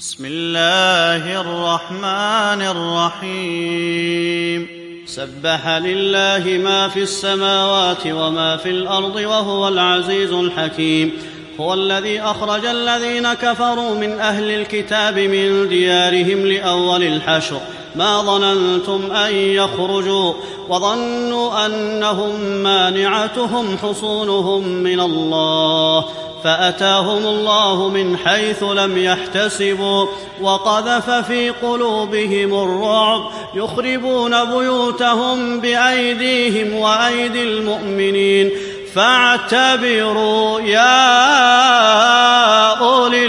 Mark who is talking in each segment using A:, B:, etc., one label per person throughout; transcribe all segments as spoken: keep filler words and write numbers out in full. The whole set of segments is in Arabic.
A: بسم الله الرحمن الرحيم سبح لله ما في السماوات وما في الأرض وهو العزيز الحكيم هو الذي أخرج الذين كفروا من أهل الكتاب من ديارهم لأول الحشر ما ظننتم أن يخرجوا وظنوا أنهم مانعتهم حصونهم من الله فأتاهم الله من حيث لم يحتسبوا وقذف في قلوبهم الرعب يخربون بيوتهم بأيديهم وأيدي المؤمنين فاعتبروا يا أولي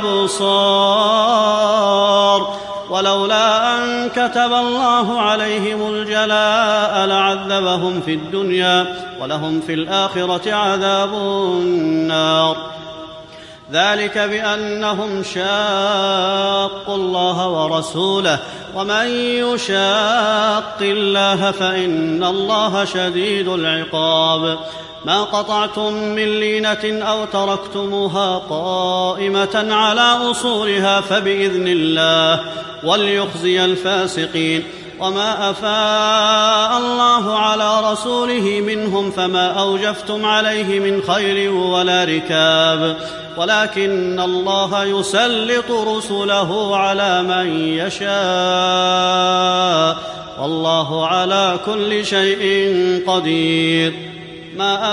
A: الأبصار ولولا أن كتب الله عليهم الجلاء لعذبهم في الدنيا ولهم في الآخرة عذاب النار ذلك بأنهم شاقوا الله ورسوله ومن يشاق الله فإن الله شديد العقاب ما قطعتم من لينة أو تركتموها قائمة على أصولها فبإذن الله وليخزي الفاسقين وما أفاء الله على رسوله منهم فما أوجفتم عليه من خيل ولا ركاب ولكن الله يسلط رسله على من يشاء والله على كل شيء قدير ما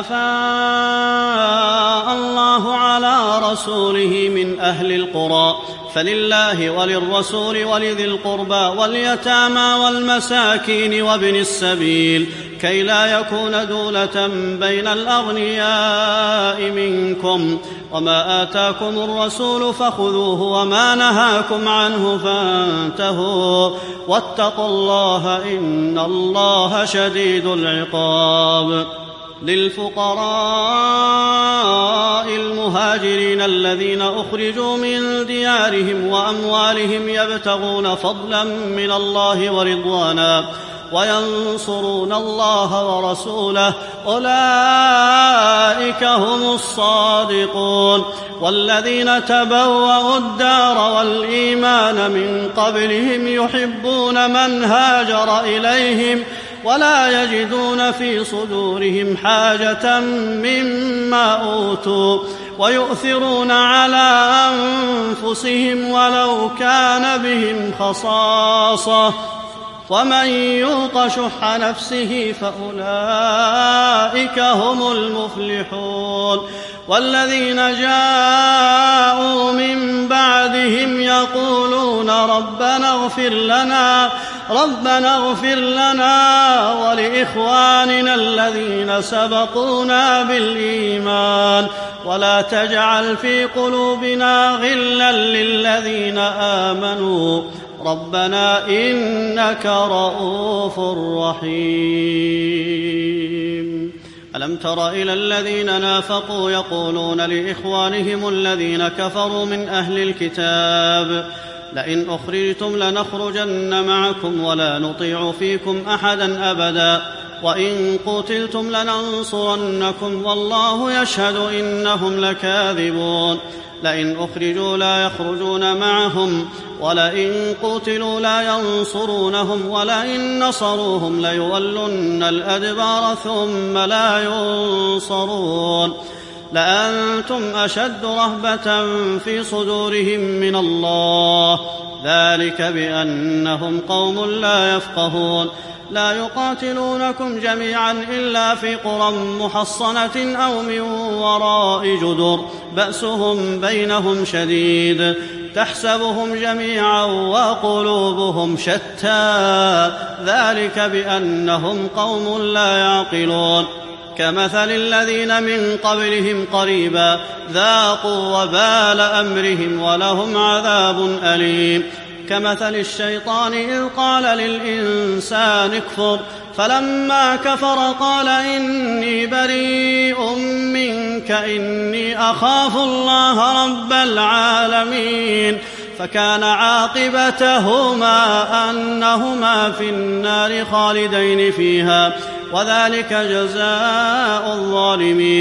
A: أفاء الله على رسوله من أهل القرى فلله وللرسول ولذي القربى واليتامى والمساكين وابن السبيل كي لا يكون دولة بين الأغنياء منكم وما آتاكم الرسول فخذوه وما نهاكم عنه فانتهوا واتقوا الله إن الله شديد العقاب للفقراء المهاجرين الذين أخرجوا من ديارهم وأموالهم يبتغون فضلا من الله ورضوانا وينصرون الله ورسوله أولئك هم الصادقون والذين تبوأوا الدار والإيمان من قبلهم يحبون من هاجر إليهم ولا يجدون في صدورهم حاجة مما أوتوا ويؤثرون على أنفسهم ولو كان بهم خصاصة ومن يوق شح نفسه فأولئك هم المفلحون والذين جاءوا من بعدهم يقولون ربنا اغفر لنا ربنا اغفر لنا ولإخواننا الذين سبقونا بالإيمان ولا تجعل في قلوبنا غلا للذين آمنوا ربنا إنك رءوف رحيم ألم تر إلى الذين نافقوا يقولون لإخوانهم الذين كفروا من أهل الكتاب لئن أخرجتم لنخرجن معكم ولا نطيع فيكم أحدا أبدا وإن قتلتم لننصرنكم والله يشهد إنهم لكاذبون لئن أخرجوا لا يخرجون معهم ولئن قتلوا لا ينصرونهم ولئن نصروهم ليولن الأدبار ثم لا ينصرون لأنتم أشد رهبة في صدورهم من الله ذلك بأنهم قوم لا يفقهون لا يقاتلونكم جميعا إلا في قرى محصنة أو من وراء جدر بأسهم بينهم شديد تحسبهم جميعا وقلوبهم شتى ذلك بأنهم قوم لا يعقلون كمثل الذين من قبلهم قريبا ذاقوا وبال أمرهم ولهم عذاب أليم كمثل الشيطان إذ قال للإنسان اكفر فلما كفر قال إني بريء منك إني أخاف الله رب العالمين فكان عاقبتهما أنهما في النار خالدين فيها وذلك جزاء الظالمين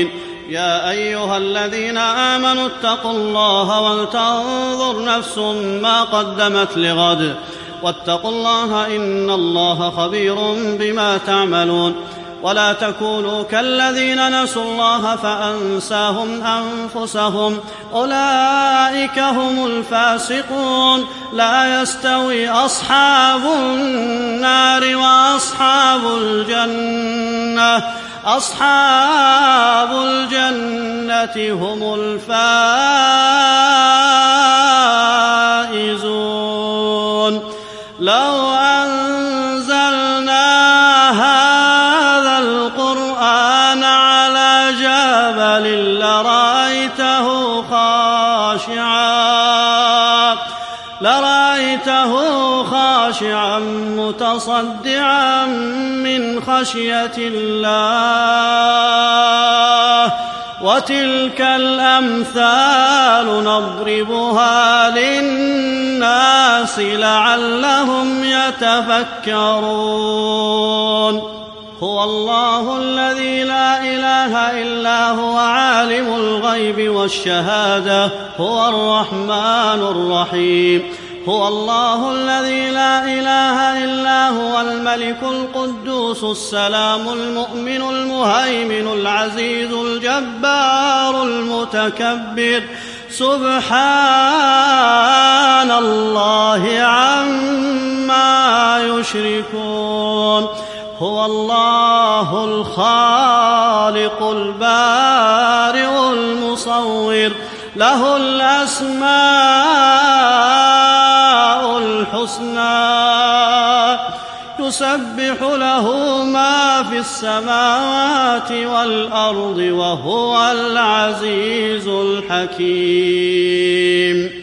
A: يا أيها الذين آمنوا اتقوا الله ولتنظر نفس ما قدمت لغد واتقوا الله إن الله خبير بما تعملون ولا تكونوا كالذين نسوا الله فأنساهم أنفسهم أولئك هم الفاسقون لا يستوي أصحاب النار وأصحاب الجنة أصحاب الجنة هم الفائزون لو أنزلنا هذا القرآن على جبل لرأيته خاشعا لرأيته خاشعا متصدعا من خشية الله وتلك الأمثال نضربها للناس لعلهم يتفكرون هو الله الذي لا إله إلا هو عالم الغيب والشهادة هو الرحمن الرحيم هو الله الذي لا إله إلا هو الملك القدوس السلام المؤمن المهيمن العزيز الجبار المتكبر سبحان الله عما يشركون هو الله الخالق البارئ المصور له الأسماء الحسنى يسبح له ما في السماوات والأرض وهو العزيز الحكيم